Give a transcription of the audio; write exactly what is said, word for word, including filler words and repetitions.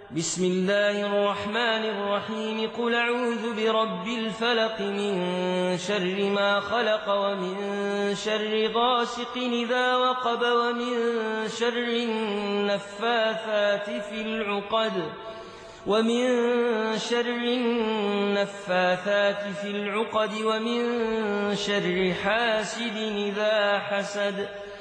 بسم الله الرحمن الرحيم قل أعوذ برب الفلق من شر ما خلق ومن شر غاسق إذا وقب ومن شر النفاثات في العقد ومن شر النفاثات في العقد ومن شر حاسد إذا حسد